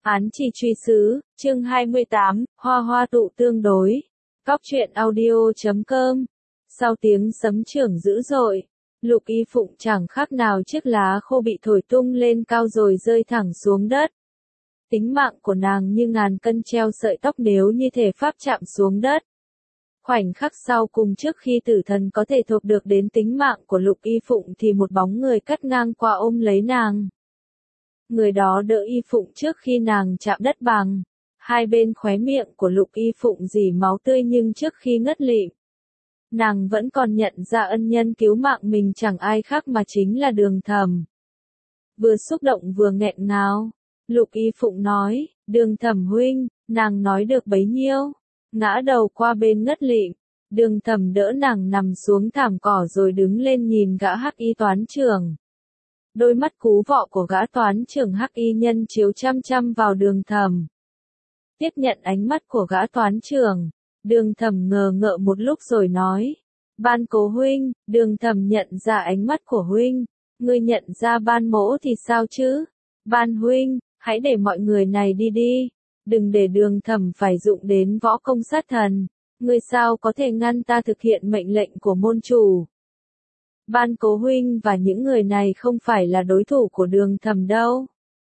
Án chỉ truy xứ, chương 28, hoa hoa tụ tương đối. Cóc truyện audio.com. Sau tiếng sấm chưởng dữ dội, Lục Y Phụng chẳng khác nào chiếc lá khô bị thổi tung lên cao rồi rơi thẳng xuống đất. Tính mạng của nàng như ngàn cân treo sợi tóc nếu như thể pháp chạm xuống đất. Khoảnh khắc sau cùng trước khi tử thần có thể thộp được đến tính mạng của Lục Y Phụng thì một bóng người cắt ngang qua ôm lấy nàng. Người đó đỡ Y Phụng trước khi nàng chạm đất bằng. Hai bên khóe miệng của Lục Y Phụng rỉ máu tươi nhưng trước khi ngất lịm, nàng vẫn còn nhận ra ân nhân cứu mạng mình chẳng ai khác mà chính là Đường Thẩm. Vừa xúc động vừa nghẹn ngào, Lục Y Phụng nói, Đường Thẩm huynh, nàng nói được bấy nhiêu, ngã đầu qua bên ngất lịm. Đường Thẩm đỡ nàng nằm xuống thảm cỏ rồi đứng lên nhìn gã Hắc Y toán trưởng. Đôi mắt cú vọ của gã toán trưởng Hắc Y nhân chiếu chăm chăm vào Đường Thẩm. Tiếp nhận ánh mắt của gã toán trưởng, Đường Thẩm ngờ ngợ một lúc rồi nói, Ban Cố huynh. Đường Thẩm nhận ra ánh mắt của huynh, ngươi nhận ra Ban mỗ thì sao chứ? Ban huynh, hãy để mọi người này đi đi, đừng để Đường Thẩm phải dụng đến võ công sát thần, ngươi sao có thể ngăn ta thực hiện mệnh lệnh của môn chủ? Ban Cố huynh và những người này không phải là đối thủ của Đường Thẩm đâu.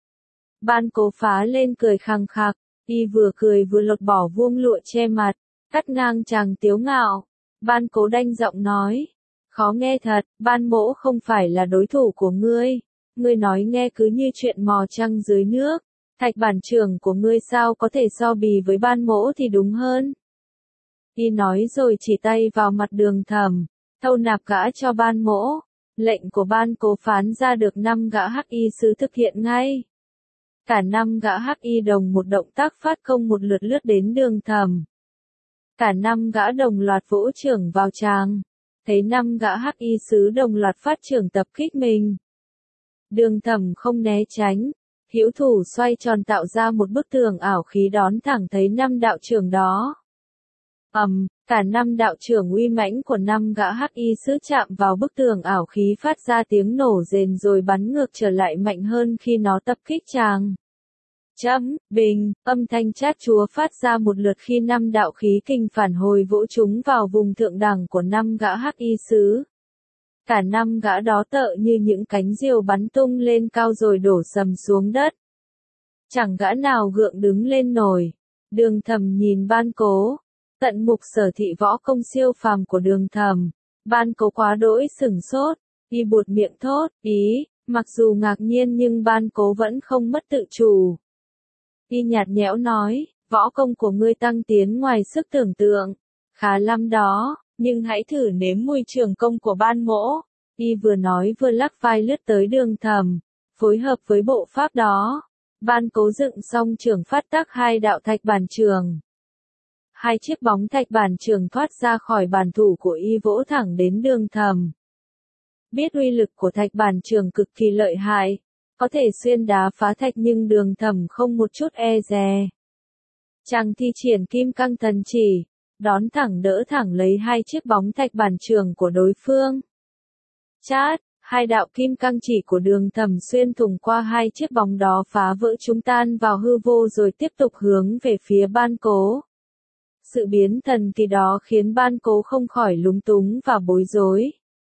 Ban Cố phá lên cười khằng khặc, y vừa cười vừa lột bỏ vuông lụa che mặt, cắt ngang chàng tiếu ngạo. Ban Cố đanh giọng nói, khó nghe thật, Ban mỗ không phải là đối thủ của ngươi. Ngươi nói nghe cứ như chuyện mò trăng dưới nước, Thạch bản trưởng của ngươi sao có thể so bì với Ban mỗ thì đúng hơn. Y nói rồi chỉ tay vào mặt Đường Thẩm, thâu nạp gã cho Ban mỗ. Lệnh của Ban Cố phán ra được 5 gã Hắc Y sứ thực hiện ngay. Cả 5 gã Hắc Y đồng một động tác phát công một lượt lướt đến Đường Thẩm. Cả 5 gã đồng loạt vỗ chưởng vào tràng. Thấy 5 gã Hắc Y sứ đồng loạt phát chưởng tập kích mình. Đường Thẩm không né tránh, hữu thủ xoay tròn tạo ra một bức tường ảo khí đón thẳng thấy 5 đạo chưởng đó. Cả 5 đạo chưởng uy mãnh của 5 gã Hắc Y sứ chạm vào bức tường ảo khí phát ra tiếng nổ rền rồi bắn ngược trở lại mạnh hơn khi nó tập kích chàng. Bình, âm thanh chát chúa phát ra một lượt khi 5 đạo khí kình phản hồi vỗ chúng vào vùng thượng đẳng của 5 gã Hắc Y sứ. Cả 5 gã đó tợ như những cánh diều bắn tung lên cao rồi đổ sầm xuống đất. Chẳng gã nào gượng đứng lên nổi. Đường Thẩm nhìn Ban Cố, tận mục sở thị võ công siêu phàm của Đường Thẩm. Ban Cố quá đỗi sửng sốt, y buột miệng thốt, mặc dù ngạc nhiên nhưng Ban Cố vẫn không mất tự chủ. Y nhạt nhẽo nói, võ công của ngươi tăng tiến ngoài sức tưởng tượng, khá lắm đó, nhưng hãy thử nếm mùi trường công của Ban mỗ. Y vừa nói vừa lắc vai lướt tới Đường Thẩm, phối hợp với bộ pháp đó. Ban Cố dựng xong chưởng phát tác 2 đạo thạch bản chưởng. 2 chiếc bóng thạch bản chưởng thoát ra khỏi bàn thủ của y vỗ thẳng đến Đường Thẩm. Biết uy lực của thạch bản chưởng cực kỳ lợi hại, có thể xuyên đá phá thạch nhưng Đường Thẩm không một chút e dè. Chàng thi triển kim cang thần chỉ, đón thẳng đỡ thẳng lấy 2 chiếc bóng thạch bản chưởng của đối phương. Chát, 2 đạo kim cang chỉ của Đường Thẩm xuyên thủng qua 2 chiếc bóng đó phá vỡ chúng tan vào hư vô rồi tiếp tục hướng về phía Ban Cố. Sự biến thần kỳ đó khiến Ban Cố không khỏi lúng túng và bối rối.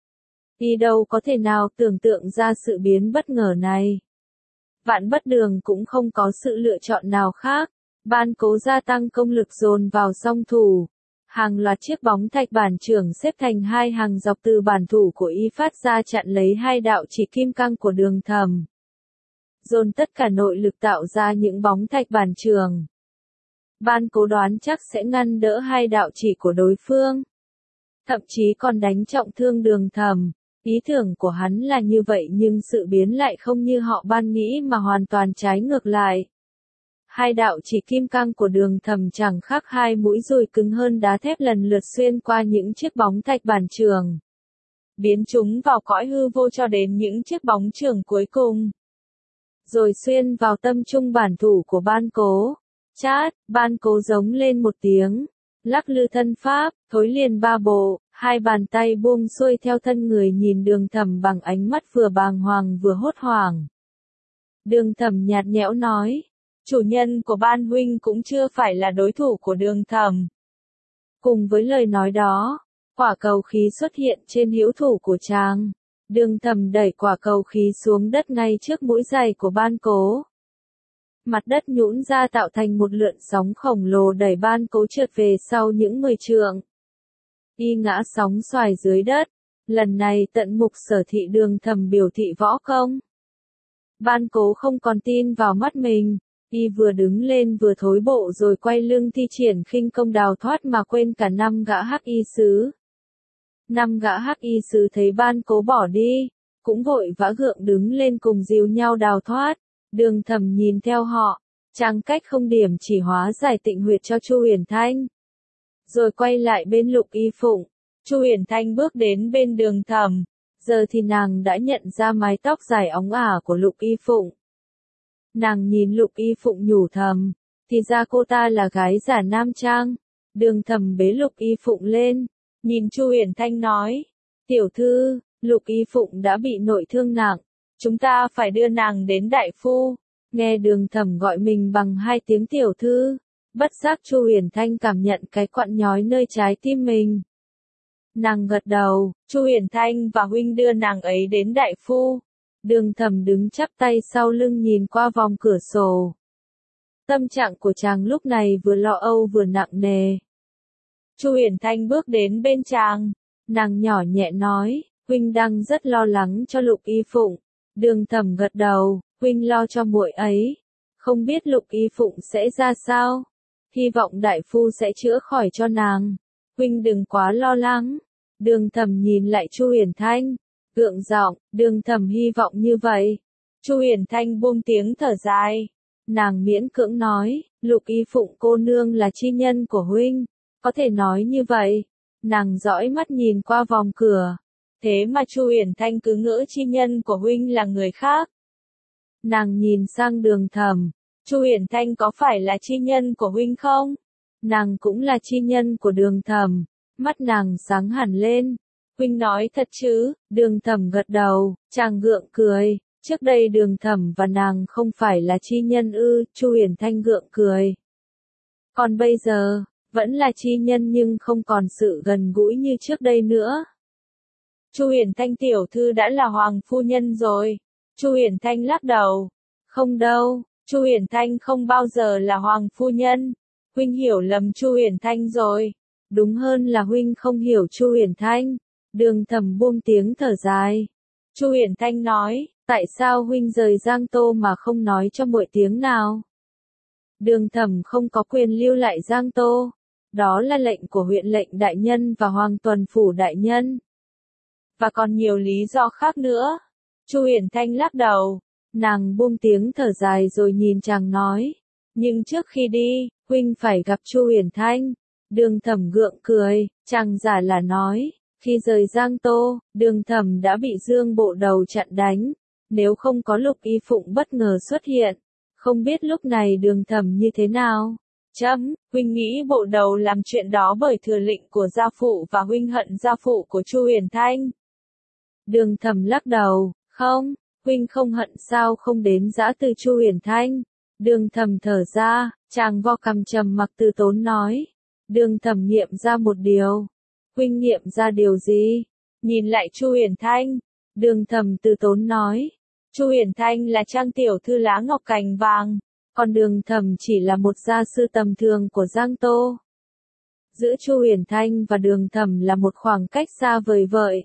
Y đâu có thể nào tưởng tượng ra sự biến bất ngờ này. Vạn Bất Đường cũng không có sự lựa chọn nào khác. Ban Cố gia tăng công lực dồn vào song thủ. Hàng loạt chiếc bóng thạch bản chưởng xếp thành 2 hàng dọc từ bản thủ của y phát ra chặn lấy 2 đạo chỉ kim cang của Đường Thẩm. Dồn tất cả nội lực tạo ra những bóng thạch bản chưởng. Ban Cố đoán chắc sẽ ngăn đỡ 2 đạo chỉ của đối phương. Thậm chí còn đánh trọng thương Đường Thẩm. Ý tưởng của hắn là như vậy nhưng sự biến lại không như họ Ban nghĩ mà hoàn toàn trái ngược lại. 2 đạo chỉ kim cang của Đường Thẩm chẳng khác 2 mũi dùi cứng hơn đá thép lần lượt xuyên qua những chiếc bóng thạch bản chưởng, biến chúng vào cõi hư vô cho đến những chiếc bóng chưởng cuối cùng, rồi xuyên vào tâm trung bản thủ của Ban Cố. Chát, Ban Cố giống lên một tiếng, lắc lư thân pháp, thối liền 3 bộ, 2 bàn tay buông xuôi theo thân người nhìn Đường Thẩm bằng ánh mắt vừa bàng hoàng vừa hốt hoảng. Đường Thẩm nhạt nhẽo nói, chủ nhân của Ban huynh cũng chưa phải là đối thủ của Đường Thẩm. Cùng với lời nói đó, quả cầu khí xuất hiện trên hữu thủ của chàng. Đường Thẩm đẩy quả cầu khí xuống đất ngay trước mũi giày của Ban Cố. Mặt đất nhũn ra tạo thành một lượn sóng khổng lồ đẩy Ban Cố trượt về sau những 10 trượng. Y ngã sóng xoài dưới đất. Lần này tận mục Sở Thị Đường Thẩm biểu thị võ công. Ban Cố không còn tin vào mắt mình. Y vừa đứng lên vừa thối bộ rồi quay lưng thi triển khinh công đào thoát mà quên cả 5 gã hắc y sứ. 5 gã hắc y sứ thấy Ban Cố bỏ đi, cũng vội vã gượng đứng lên cùng dìu nhau đào thoát. Đường Thẩm nhìn theo họ, chàng cách không điểm chỉ hóa giải tịnh huyệt cho Chu Uyển Thanh. Rồi quay lại bên Lục Y Phụng. Chu Uyển Thanh bước đến bên Đường Thẩm, giờ thì nàng đã nhận ra mái tóc dài óng ả của Lục Y Phụng. Nàng nhìn Lục Y Phụng nhủ thầm, thì ra cô ta là gái giả nam trang. Đường Thẩm bế Lục Y Phụng lên, nhìn Chu Uyển Thanh nói, tiểu thư, Lục Y Phụng đã bị nội thương nặng, chúng ta phải đưa nàng đến đại phu. Nghe Đường Thẩm gọi mình bằng 2 tiếng tiểu thư, bất giác Chu Uyển Thanh cảm nhận cái quặn nhói nơi trái tim mình. Nàng gật đầu, Chu Uyển Thanh và huynh đưa nàng ấy đến đại phu. Đường Thẩm đứng chắp tay sau lưng nhìn qua vòng cửa sổ. Tâm trạng của chàng lúc này vừa lo âu vừa nặng nề. Chu Uyển Thanh bước đến bên chàng, nàng nhỏ nhẹ nói, huynh đang rất lo lắng cho Lục Y Phụng. Đường Thẩm gật đầu, huynh lo cho muội ấy, không biết Lục Y Phụng sẽ ra sao, hy vọng đại phu sẽ chữa khỏi cho nàng, huynh đừng quá lo lắng. Đường Thẩm nhìn lại Chu Uyển Thanh, gượng giọng, Đường Thẩm hy vọng như vậy. Chu Uyển Thanh buông tiếng thở dài, nàng miễn cưỡng nói, Lục Y Phụng cô nương là chi nhân của huynh, có thể nói như vậy. Nàng dõi mắt nhìn qua vòng cửa, thế mà Chu Uyển Thanh cứ ngỡ chi nhân của huynh là người khác. Nàng nhìn sang Đường Thẩm, Chu Uyển Thanh có phải là chi nhân của huynh không? Nàng cũng là chi nhân của Đường Thẩm, mắt nàng sáng hẳn lên. Huynh nói thật chứ? Đường Thẩm gật đầu, chàng gượng cười, trước đây Đường Thẩm và nàng không phải là chi nhân ư? Chu Uyển Thanh gượng cười. Còn bây giờ, vẫn là chi nhân nhưng không còn sự gần gũi như trước đây nữa. Chu Uyển Thanh tiểu thư đã là hoàng phu nhân rồi. Chu Uyển Thanh lắc đầu. Không đâu, Chu Uyển Thanh không bao giờ là hoàng phu nhân. Huynh hiểu lầm Chu Uyển Thanh rồi. Đúng hơn là huynh không hiểu Chu Uyển Thanh. Đường Thẩm buông tiếng thở dài. Chu Uyển Thanh nói, tại sao huynh rời Giang Tô mà không nói cho muội tiếng nào? Đường Thẩm không có quyền lưu lại Giang Tô. Đó là lệnh của huyện lệnh đại nhân và Hoàng Tuần Phủ đại nhân. Và còn nhiều lý do khác nữa. Chu Uyển Thanh lắc đầu. Nàng buông tiếng thở dài rồi nhìn chàng nói. Nhưng trước khi đi, huynh phải gặp Chu Uyển Thanh. Đường Thẩm gượng cười, chàng giả là nói. Khi rời Giang Tô, Đường Thẩm đã bị Dương Bộ Đầu chặn đánh. Nếu không có Lục Y Phụng bất ngờ xuất hiện, không biết lúc này Đường Thẩm như thế nào. Huynh nghĩ Bộ Đầu làm chuyện đó bởi thừa lệnh của gia phụ và huynh hận gia phụ của Chu Uyển Thanh. Đường Thẩm lắc đầu, không, huynh không hận sao không đến giã từ Chu Uyển Thanh. Đường Thẩm thở ra, chàng vo cằm trầm mặc từ tốn nói. Đường Thẩm nghiệm ra một điều. Huynh nghiệm ra điều gì? Nhìn lại Chu Uyển Thanh. Đường Thẩm từ tốn nói. Chu Uyển Thanh là trang tiểu thư lá ngọc cành vàng. Còn Đường Thẩm chỉ là một gia sư tầm thường của Giang Tô. Giữa Chu Uyển Thanh và Đường Thẩm là một khoảng cách xa vời vợi.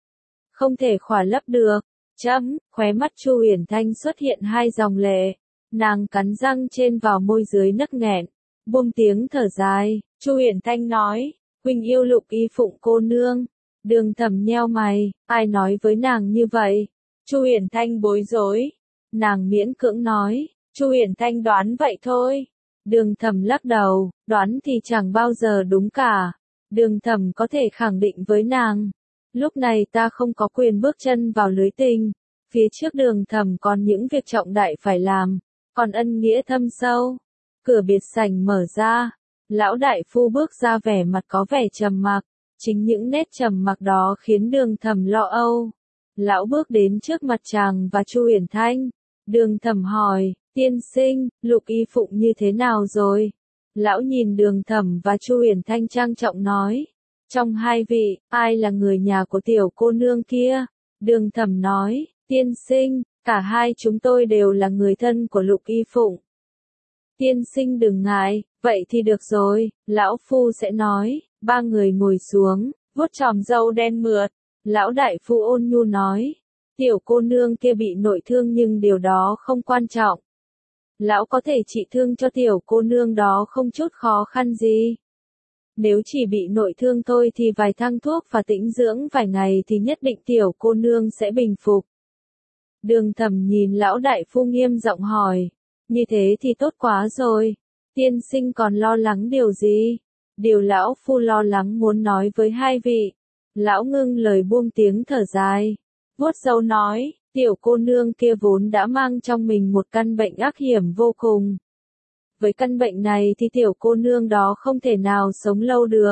Không thể khỏa lấp được. Khóe mắt Chu Uyển Thanh xuất hiện 2 dòng lệ. Nàng cắn răng trên vào môi dưới nấc nghẹn. Buông tiếng thở dài, Chu Uyển Thanh nói, huynh yêu Lục Y Phụng cô nương. Đường Thẩm nheo mày, ai nói với nàng như vậy? Chu Uyển Thanh bối rối. Nàng miễn cưỡng nói, Chu Uyển Thanh đoán vậy thôi. Đường Thẩm lắc đầu, đoán thì chẳng bao giờ đúng cả. Đường Thẩm có thể khẳng định với nàng. Lúc này ta không có quyền bước chân vào lưới tình. Phía trước Đường Thẩm còn những việc trọng đại phải làm. Còn ân nghĩa thâm sâu. Cửa biệt sảnh mở ra. Lão đại phu bước ra vẻ mặt có vẻ trầm mặc. Chính những nét trầm mặc đó khiến Đường Thẩm lo âu. Lão bước đến trước mặt chàng và Chu Uyển Thanh. Đường Thẩm hỏi, tiên sinh, Lục Y Phụng như thế nào rồi? Lão nhìn Đường Thẩm và Chu Uyển Thanh trang trọng nói, trong hai vị, ai là người nhà của tiểu cô nương kia? Đường Thẩm nói, tiên sinh, cả hai chúng tôi đều là người thân của Lục Y Phụng. Tiên sinh đừng ngại, vậy thì được rồi, lão phu sẽ nói. Ba người ngồi xuống, vuốt chòm râu đen mượt. Lão đại phu ôn nhu nói, tiểu cô nương kia bị nội thương nhưng điều đó không quan trọng. Lão có thể trị thương cho tiểu cô nương đó không chút khó khăn gì. Nếu chỉ bị nội thương thôi thì vài thang thuốc và tĩnh dưỡng vài ngày thì nhất định tiểu cô nương sẽ bình phục. Đường Thẩm nhìn lão đại phu nghiêm giọng hỏi, như thế thì tốt quá rồi. Tiên sinh còn lo lắng điều gì? Điều lão phu lo lắng muốn nói với hai vị. Lão ngưng lời buông tiếng thở dài. Vuốt râu nói, tiểu cô nương kia vốn đã mang trong mình một căn bệnh ác hiểm vô cùng. Với căn bệnh này thì tiểu cô nương đó không thể nào sống lâu được.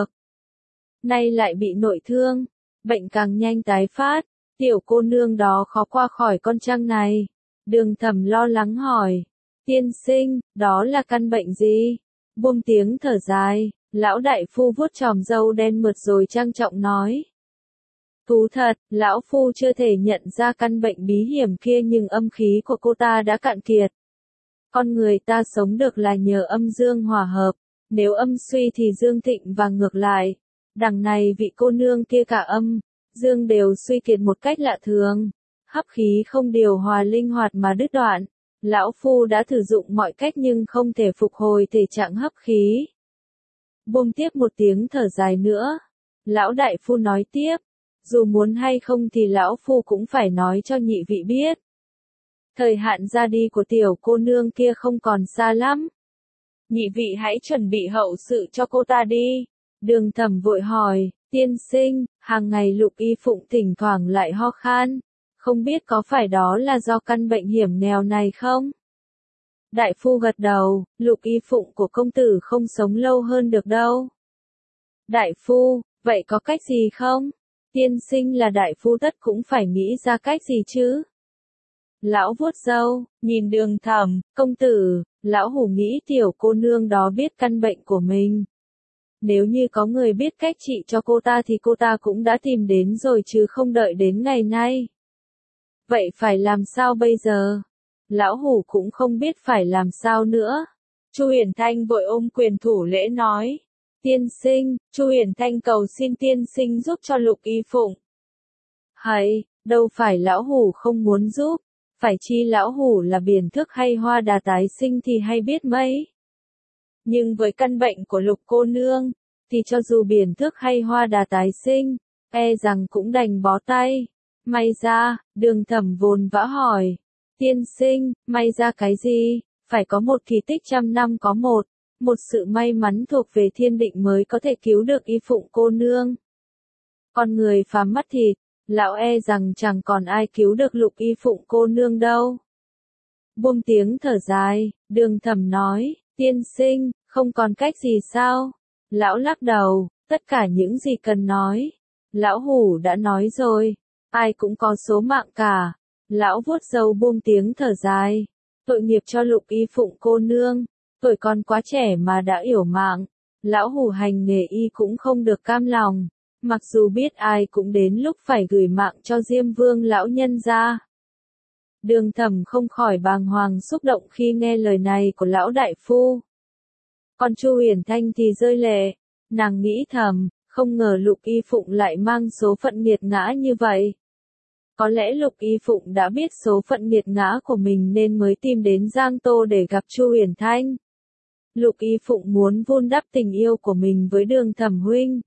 Nay lại bị nội thương, bệnh càng nhanh tái phát, tiểu cô nương đó khó qua khỏi con trăng này. Đường Thẩm lo lắng hỏi, tiên sinh, đó là căn bệnh gì? Buông tiếng thở dài, lão đại phu vuốt chòm râu đen mượt rồi trang trọng nói. Thú thật, lão phu chưa thể nhận ra căn bệnh bí hiểm kia nhưng âm khí của cô ta đã cạn kiệt. Con người ta sống được là nhờ âm dương hòa hợp, nếu âm suy thì dương thịnh và ngược lại. Đằng này vị cô nương kia cả âm, dương đều suy kiệt một cách lạ thường. Hấp khí không điều hòa linh hoạt mà đứt đoạn. Lão phu đã thử dụng mọi cách nhưng không thể phục hồi thể trạng hấp khí. Buông tiếp một tiếng thở dài nữa. Lão đại phu nói tiếp, dù muốn hay không thì lão phu cũng phải nói cho nhị vị biết. Thời hạn ra đi của tiểu cô nương kia không còn xa lắm. Nhị vị hãy chuẩn bị hậu sự cho cô ta đi. Đường Thẩm vội hỏi, tiên sinh, hàng ngày Lục Y Phụng thỉnh thoảng lại ho khan. Không biết có phải đó là do căn bệnh hiểm nghèo này không? Đại phu gật đầu, Lục Y Phụng của công tử không sống lâu hơn được đâu. Đại phu, vậy có cách gì không? Tiên sinh là đại phu tất cũng phải nghĩ ra cách gì chứ? Lão vuốt râu, nhìn Đường Thẩm, công tử, lão hủ nghĩ tiểu cô nương đó biết căn bệnh của mình. Nếu như có người biết cách trị cho cô ta thì cô ta cũng đã tìm đến rồi chứ không đợi đến ngày nay. Vậy phải làm sao bây giờ? Lão hủ cũng không biết phải làm sao nữa. Chu Uyển Thanh vội ôm quyền thủ lễ nói. Tiên sinh, Chu Uyển Thanh cầu xin tiên sinh giúp cho Lục Y Phụng. Hay, đâu phải lão hủ không muốn giúp. Phải chi lão hủ là biển thước hay hoa đà tái sinh thì hay biết mấy. Nhưng với căn bệnh của Lục cô nương, thì cho dù biển thước hay hoa đà tái sinh, e rằng cũng đành bó tay. May ra, Đường Thẩm vồn vã hỏi. Tiên sinh, may ra cái gì? Phải có một kỳ tích trăm năm có một sự may mắn thuộc về thiên định mới có thể cứu được Y Phụng cô nương. Con người phàm mắt thịt, lão e rằng chẳng còn ai cứu được Lục Y Phụng cô nương đâu. Buông tiếng thở dài, Đường Thẩm nói, tiên sinh, không còn cách gì sao? Lão lắc đầu, tất cả những gì cần nói. Lão hủ đã nói rồi, ai cũng có số mạng cả. Lão vuốt râu buông tiếng thở dài. Tội nghiệp cho Lục Y Phụng cô nương. Tuổi còn quá trẻ mà đã yểu mạng. Lão hủ hành nghề y cũng không được cam lòng. Mặc dù biết ai cũng đến lúc phải gửi mạng cho Diêm Vương lão nhân ra. Đường Thẩm không khỏi bàng hoàng xúc động khi nghe lời này của lão đại phu. Còn Chu Uyển Thanh thì rơi lệ. Nàng nghĩ thầm, không ngờ Lục Y Phụng lại mang số phận nghiệt ngã như vậy. Có lẽ Lục Y Phụng đã biết số phận nghiệt ngã của mình nên mới tìm đến Giang Tô để gặp Chu Uyển Thanh. Lục Y Phụng muốn vun đắp tình yêu của mình với Đường Thẩm huynh.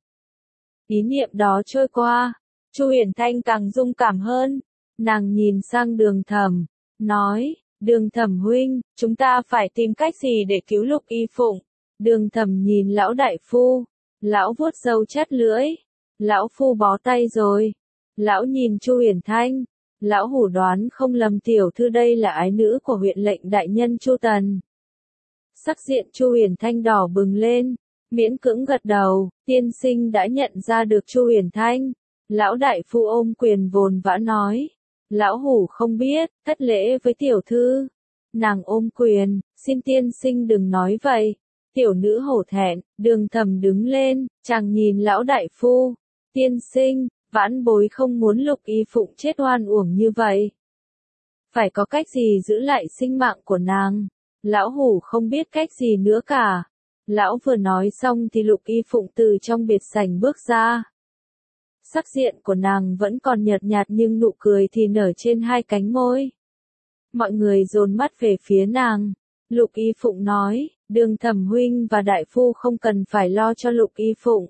Ý niệm đó trôi qua, Chu Uyển Thanh càng rung cảm hơn. Nàng nhìn sang Đường Thẩm, nói, Đường Thẩm huynh, chúng ta phải tìm cách gì để cứu Lục Y Phụng. Đường Thẩm nhìn lão đại phu, lão vuốt râu chát lưỡi, lão phu bó tay rồi. Lão nhìn Chu Uyển Thanh, lão hủ đoán không lầm tiểu thư đây là ái nữ của huyện lệnh đại nhân Chu Tần. Sắc diện Chu Uyển Thanh đỏ bừng lên, miễn cưỡng gật đầu, tiên sinh đã nhận ra được Chu Uyển Thanh. Lão đại phu ôm quyền vồn vã nói, Lão hủ không biết, thất lễ với tiểu thư. Nàng ôm quyền, xin tiên sinh đừng nói vậy. Tiểu nữ hổ thẹn, Đường Thẩm đứng lên, chàng nhìn lão đại phu. Tiên sinh, vãn bối không muốn Lục Y Phụng chết oan uổng như vậy. Phải có cách gì giữ lại sinh mạng của nàng. Lão hủ không biết cách gì nữa cả. Lão vừa nói xong thì Lục Y Phụng từ trong biệt sảnh bước ra. Sắc diện của nàng vẫn còn nhợt nhạt nhưng nụ cười thì nở trên hai cánh môi. Mọi người dồn mắt về phía nàng. Lục Y Phụng nói, Đường Thẩm huynh và đại phu không cần phải lo cho Lục Y Phụng.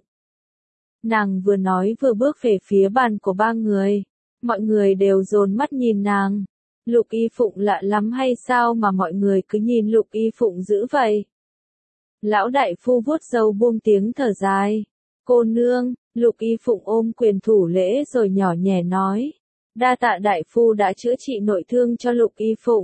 Nàng vừa nói vừa bước về phía bàn của ba người. Mọi người đều dồn mắt nhìn nàng. Lục Y Phụng lạ lắm hay sao mà mọi người cứ nhìn Lục Y Phụng dữ vậy? Lão đại phu vuốt râu buông tiếng thở dài. Cô nương, Lục Y Phụng ôm quyền thủ lễ rồi nhỏ nhẹ nói. Đa tạ đại phu đã chữa trị nội thương cho Lục Y Phụng.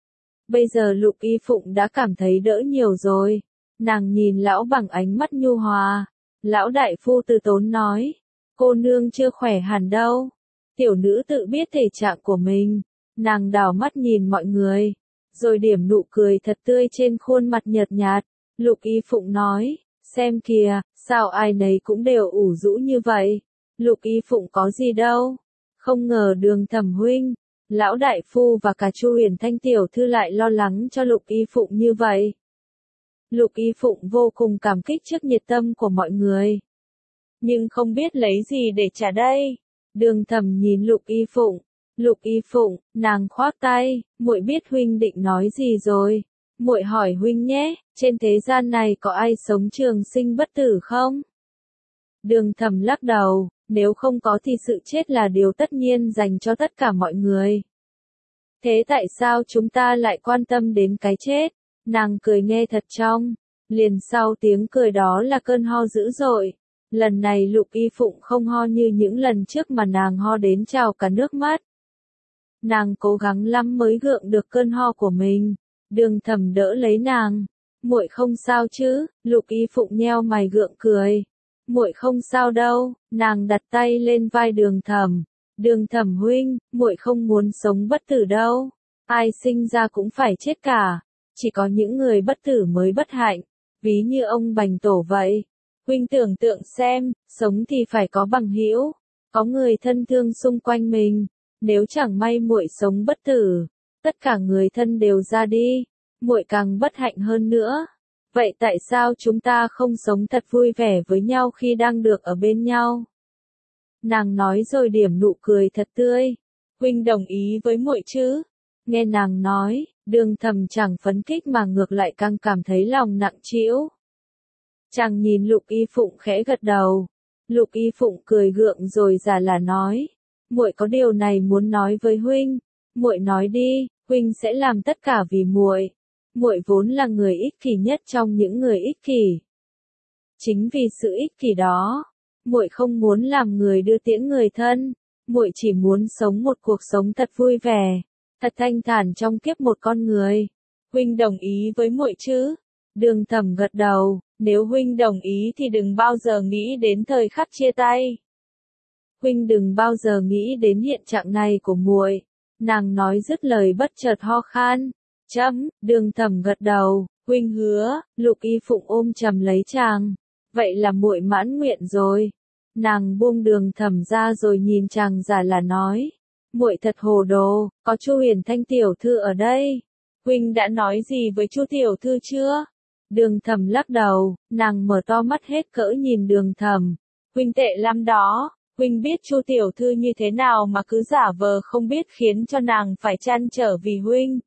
Bây giờ Lục Y Phụng đã cảm thấy đỡ nhiều rồi. Nàng nhìn lão bằng ánh mắt nhu hòa. Lão đại phu từ tốn nói. Cô nương chưa khỏe hẳn đâu. Tiểu nữ tự biết thể trạng của mình. Nàng đảo mắt nhìn mọi người. Rồi điểm nụ cười thật tươi trên khuôn mặt nhợt nhạt. Lục Y Phụng nói. Xem kìa, sao ai nấy cũng đều ủ rũ như vậy. Lục Y Phụng có gì đâu. Không ngờ Đường Thẩm huynh, lão đại phu và cả Chu Huyền Thanh tiểu thư lại lo lắng cho Lục Y Phụng như vậy. Lục Y Phụng vô cùng cảm kích trước nhiệt tâm của mọi người. Nhưng không biết lấy gì để trả đây. Đường Thẩm nhìn Lục Y Phụng. Lục Y Phụng, nàng khoác tay, muội biết huynh định nói gì rồi. Muội hỏi huynh nhé, trên thế gian này có ai sống trường sinh bất tử không? Đường Thẩm lắc đầu, nếu không có thì sự chết là điều tất nhiên dành cho tất cả mọi người. Thế tại sao chúng ta lại quan tâm đến cái chết? Nàng cười nghe thật trong. Liền sau tiếng cười đó là cơn ho dữ dội. Lần này Lục Y Phụng không ho như những lần trước mà nàng ho đến trào cả nước mắt. Nàng cố gắng lắm mới gượng được cơn ho của mình. Đường Thẩm đỡ lấy nàng. Muội không sao chứ? Lục Y Phụng nheo mày gượng cười. Muội không sao đâu. Nàng đặt tay lên vai Đường Thẩm. Đường Thẩm huynh, muội không muốn sống bất tử đâu. Ai sinh ra cũng phải chết cả. Chỉ có những người bất tử mới bất hạnh. Ví như ông Bành Tổ vậy. Huynh tưởng tượng xem, sống thì phải có bằng hữu, có người thân thương xung quanh mình. Nếu chẳng may muội sống bất tử, tất cả người thân đều ra đi, muội càng bất hạnh hơn nữa. Vậy tại sao chúng ta không sống thật vui vẻ với nhau khi đang được ở bên nhau? Nàng nói rồi điểm nụ cười thật tươi. Huynh đồng ý với muội chứ? Nghe nàng nói, Đường Thẩm chẳng phấn khích mà ngược lại càng cảm thấy lòng nặng trĩu. Chàng nhìn Lục Y Phụng khẽ gật đầu. Lục Y Phụng cười gượng rồi giả là nói. Muội có điều này muốn nói với huynh. Muội nói đi, huynh sẽ làm tất cả vì muội. Muội vốn là người ích kỷ nhất trong những người ích kỷ. Chính vì sự ích kỷ đó, muội không muốn làm người đưa tiễn người thân. Muội chỉ muốn sống một cuộc sống thật vui vẻ, thật thanh thản trong kiếp một con người. Huynh đồng ý với muội chứ? Đường Thẩm gật đầu. Nếu huynh đồng ý thì đừng bao giờ nghĩ đến thời khắc chia tay. Huynh đừng bao giờ nghĩ đến hiện trạng này của muội. Nàng nói dứt lời bất chợt ho khan. Đường Thẩm gật đầu. Huynh hứa. Lục Y Phụng ôm chầm lấy chàng. Vậy là muội mãn nguyện rồi. Nàng buông Đường Thẩm ra rồi nhìn chàng giả là nói. Muội thật hồ đồ, có Chu Huyền Thanh tiểu thư ở đây. Huynh đã nói gì với Chu tiểu thư chưa? Đường Thẩm lắc đầu, nàng mở to mắt hết cỡ nhìn Đường Thẩm. Huynh tệ lắm đó, huynh biết Chu tiểu thư như thế nào mà cứ giả vờ không biết khiến cho nàng phải trăn trở vì huynh.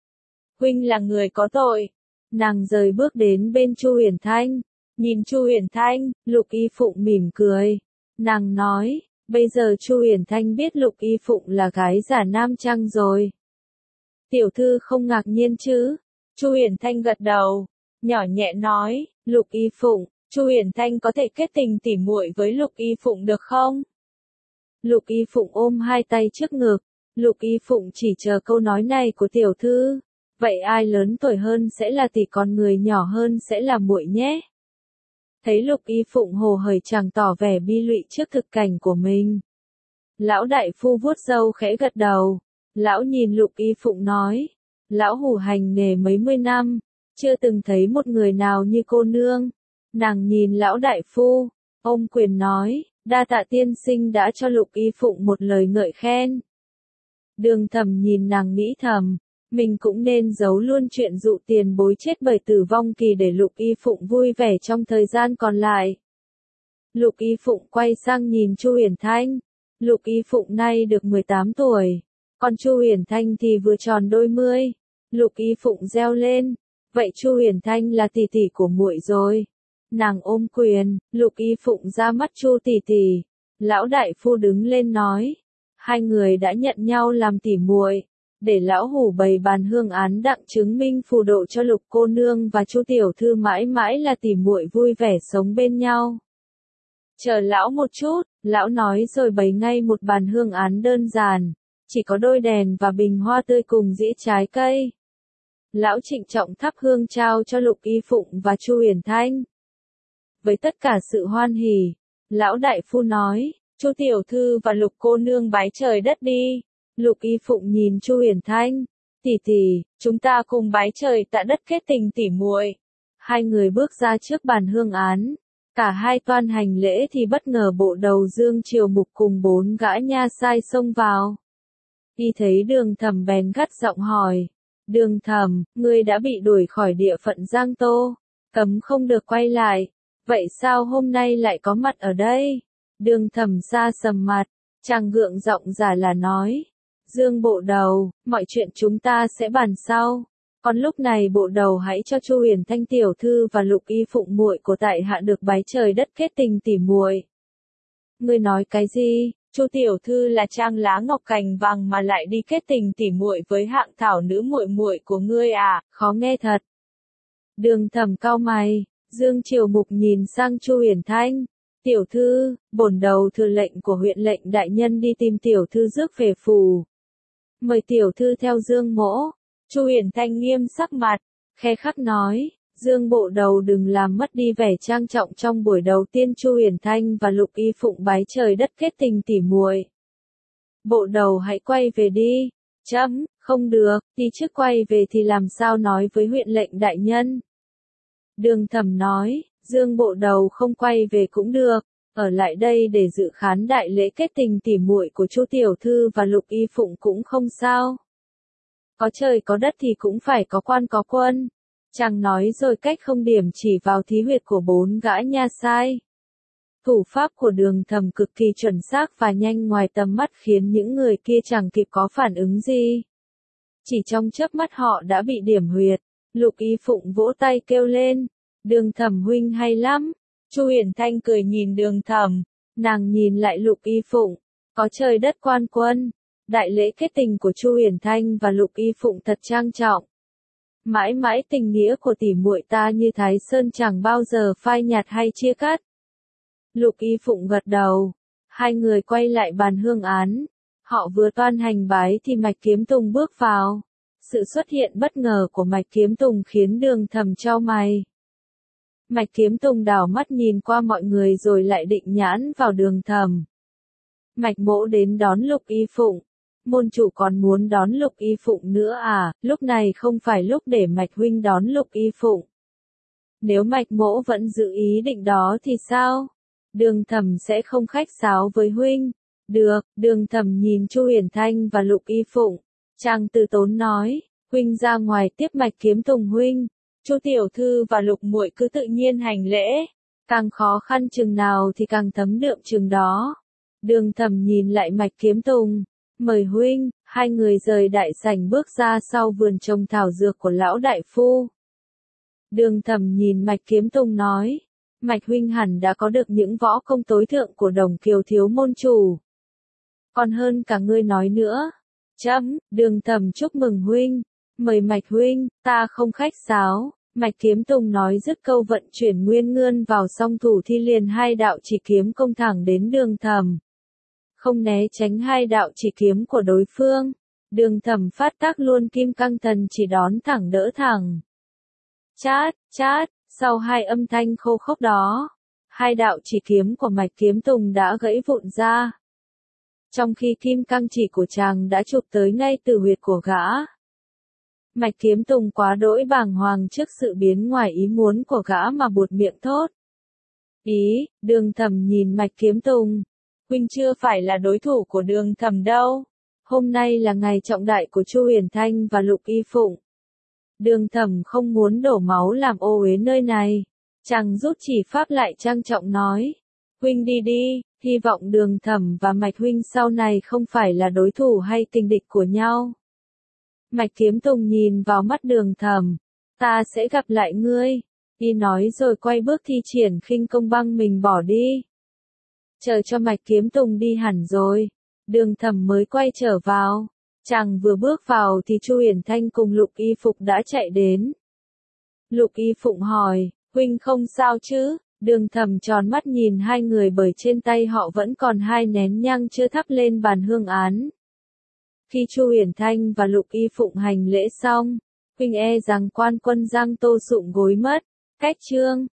Huynh là người có tội. Nàng rời bước đến bên Chu Huyền Thanh. Nhìn Chu Huyền Thanh, Lục Y Phụng mỉm cười. Nàng nói, bây giờ Chu Huyền Thanh biết Lục Y Phụng là gái giả nam chăng rồi. Tiểu thư không ngạc nhiên chứ? Chu Huyền Thanh gật đầu. Nhỏ nhẹ nói, Lục Y Phụng, Chu Huyền Thanh có thể kết tình tỉ muội với Lục Y Phụng được không? Lục Y Phụng ôm hai tay trước ngực. Lục Y Phụng chỉ chờ câu nói này của tiểu thư. Vậy ai lớn tuổi hơn sẽ là tỷ, còn người nhỏ hơn sẽ là muội nhé. Thấy Lục Y Phụng hồ hởi chàng tỏ vẻ bi lụy trước thực cảnh của mình. Lão đại phu vuốt râu khẽ gật đầu. Lão nhìn Lục Y Phụng nói, lão hủ hành nghề mấy mươi năm, chưa từng thấy một người nào như cô nương. Nàng nhìn lão đại phu, ôm quyền nói, đa tạ tiên sinh đã cho Lục Y Phụng một lời ngợi khen. Đường Thẩm nhìn nàng nghĩ thầm, mình cũng nên giấu luôn chuyện dụ tiền bối chết bởi tử vong kỳ để Lục Y Phụng vui vẻ trong thời gian còn lại. Lục Y Phụng quay sang nhìn Chu Uyển Thanh. Lục Y Phụng nay được 18 tuổi, còn Chu Uyển Thanh thì vừa tròn đôi mươi. Lục Y Phụng reo lên, vậy Chu Uyển Thanh là tỷ tỷ của muội rồi. Nàng ôm quyền, Lục Y Phụng ra mắt Chu tỷ tỷ. Lão đại phu đứng lên nói, hai người đã nhận nhau làm tỉ muội, để lão hủ bày bàn hương án đặng chứng minh phù độ cho Lục cô nương và Chu tiểu thư mãi mãi là tỉ muội vui vẻ sống bên nhau. Chờ lão một chút, lão nói rồi bày ngay một bàn hương án đơn giản, chỉ có đôi đèn và bình hoa tươi cùng dĩa trái cây. Lão trịnh trọng thắp hương trao cho Lục Y Phụng và Chu Uyển Thanh. Với tất cả sự hoan hỉ, lão đại phu nói, Chu tiểu thư và Lục cô nương bái trời đất đi. Lục Y Phụng nhìn Chu Uyển Thanh, tỷ tỷ, chúng ta cùng bái trời tạ đất kết tình tỉ muội. Hai người bước ra trước bàn hương án. Cả hai toan hành lễ thì bất ngờ bộ đầu Dương Triều Mục cùng 4 gã nha sai xông vào. Y thấy Đường Thẩm bèn gắt giọng hỏi, Đường Thẩm, ngươi đã bị đuổi khỏi địa phận Giang Tô, cấm không được quay lại, vậy sao hôm nay lại có mặt ở đây? Đường Thẩm xa sầm mặt, chàng gượng giọng giả là nói, Dương bộ đầu, mọi chuyện chúng ta sẽ bàn sau. Còn lúc này bộ đầu hãy cho Chu Uyển Thanh tiểu thư và Lục Y Phụng muội của tại hạ được bái trời đất kết tình tỉ muội. Ngươi nói cái gì? Chu tiểu thư là trang lá ngọc cành vàng mà lại đi kết tình tỉ muội với hạng thảo nữ muội muội của ngươi à? Khó nghe thật. Đường Thẩm cau mày, Dương Triều Mục nhìn sang Chu Uyển Thanh, tiểu thư, bổn đầu thừa lệnh của huyện lệnh đại nhân đi tìm tiểu thư rước về phủ. Mời tiểu thư theo Dương mỗ. Chu Uyển Thanh nghiêm sắc mặt, khe khắc nói, Dương bộ đầu đừng làm mất đi vẻ trang trọng trong buổi đầu tiên Chu Uyển Thanh và Lục Y Phụng bái trời đất kết tình tỉ muội. Bộ đầu hãy quay về đi. Chấm, không được, đi trước quay về thì làm sao nói với huyện lệnh đại nhân. Đường Thẩm nói, Dương bộ đầu không quay về cũng được, ở lại đây để dự khán đại lễ kết tình tỉ muội của Chu tiểu thư và Lục Y Phụng cũng không sao. Có trời có đất thì cũng phải có quan có quân. Chàng nói rồi cách không điểm chỉ vào thí huyệt của 4 gã nha sai. Thủ pháp của Đường Thẩm cực kỳ chuẩn xác và nhanh ngoài tầm mắt khiến những người kia chẳng kịp có phản ứng gì. Chỉ trong chớp mắt họ đã bị điểm huyệt. Lục Y Phụng vỗ tay kêu lên, Đường Thẩm huynh hay lắm. Chu Uyển Thanh cười nhìn Đường Thẩm, nàng nhìn lại Lục Y Phụng, có trời đất quan quân. Đại lễ kết tình của Chu Uyển Thanh và Lục Y Phụng thật trang trọng. Mãi mãi tình nghĩa của tỷ muội ta như Thái Sơn chẳng bao giờ phai nhạt hay chia cắt. Lục Y Phụng gật đầu. Hai người quay lại bàn hương án. Họ vừa toan hành bái thì Mạch Kiếm Tùng bước vào. Sự xuất hiện bất ngờ của Mạch Kiếm Tùng khiến Đường Thẩm chau mày. Mạch Kiếm Tùng đảo mắt nhìn qua mọi người rồi lại định nhãn vào Đường Thẩm. Mạch mỗ đến đón Lục Y Phụng. Môn chủ còn muốn đón Lục Y Phụng nữa à? Lúc này không phải lúc để Mạch huynh đón Lục Y Phụng. Nếu Mạch mỗ vẫn giữ ý định đó thì sao? Đường Thẩm sẽ không khách sáo với huynh. Được, Đường Thẩm nhìn Chu Uyển Thanh và Lục Y Phụng. Chàng từ tốn nói, huynh ra ngoài tiếp Mạch Kiếm Tùng huynh. Chu tiểu thư và Lục muội cứ tự nhiên hành lễ. Càng khó khăn chừng nào thì càng thấm đượm chừng đó. Đường Thẩm nhìn lại Mạch Kiếm Tùng. Mời huynh, hai người rời đại sảnh bước ra sau vườn trồng thảo dược của lão đại phu. Đường Thẩm nhìn Mạch Kiếm Tùng nói, Mạch huynh hẳn đã có được những võ công tối thượng của Đồng Kiều thiếu môn chủ. Còn hơn cả ngươi nói nữa. Chấm, Đường Thẩm chúc mừng huynh, mời Mạch huynh, ta không khách sáo. Mạch Kiếm Tùng nói dứt câu vận chuyển nguyên ngươn vào song thủ thi liền hai đạo chỉ kiếm công thẳng đến Đường Thẩm. Không né tránh hai đạo chỉ kiếm của đối phương. Đường Thẩm phát tác luôn kim cang thần chỉ đón thẳng đỡ thẳng. Chát, chát, sau hai âm thanh khô khốc đó, hai đạo chỉ kiếm của Mạch Kiếm Tùng đã gãy vụn ra. trong khi kim cang chỉ của chàng đã chụp tới ngay từ huyệt của gã. Mạch Kiếm Tùng quá đỗi bàng hoàng trước sự biến ngoài ý muốn của gã mà buột miệng thốt. Đường Thẩm nhìn Mạch Kiếm Tùng. Huynh chưa phải là đối thủ của Đường Thẩm đâu. Hôm nay là ngày trọng đại của Chu Huyền Thanh và Lục Y Phụng. Đường Thẩm không muốn đổ máu làm ô uế nơi này. Chàng rút chỉ pháp lại trang trọng nói. Huynh đi đi, hy vọng Đường Thẩm và Mạch Huynh sau này không phải là đối thủ hay kình địch của nhau. Mạch Kiếm Tùng nhìn vào mắt Đường Thẩm. Ta sẽ gặp lại ngươi. Y nói rồi quay bước thi triển khinh công băng mình bỏ đi. Chờ cho Mạch Kiếm Tùng đi hẳn rồi, Đường Thẩm mới quay trở vào. Chàng vừa bước vào thì Chu Huyền Thanh cùng Lục Y Phục đã chạy đến. Lục Y Phụng hỏi, huynh không sao chứ? Đường Thẩm tròn mắt nhìn hai người bởi trên tay họ vẫn còn 2 nén nhang chưa thắp lên bàn hương án. Khi Chu Huyền Thanh và Lục Y Phụng hành lễ xong, huynh e rằng quan quân Giang Tô sụm gối mất. Cách chương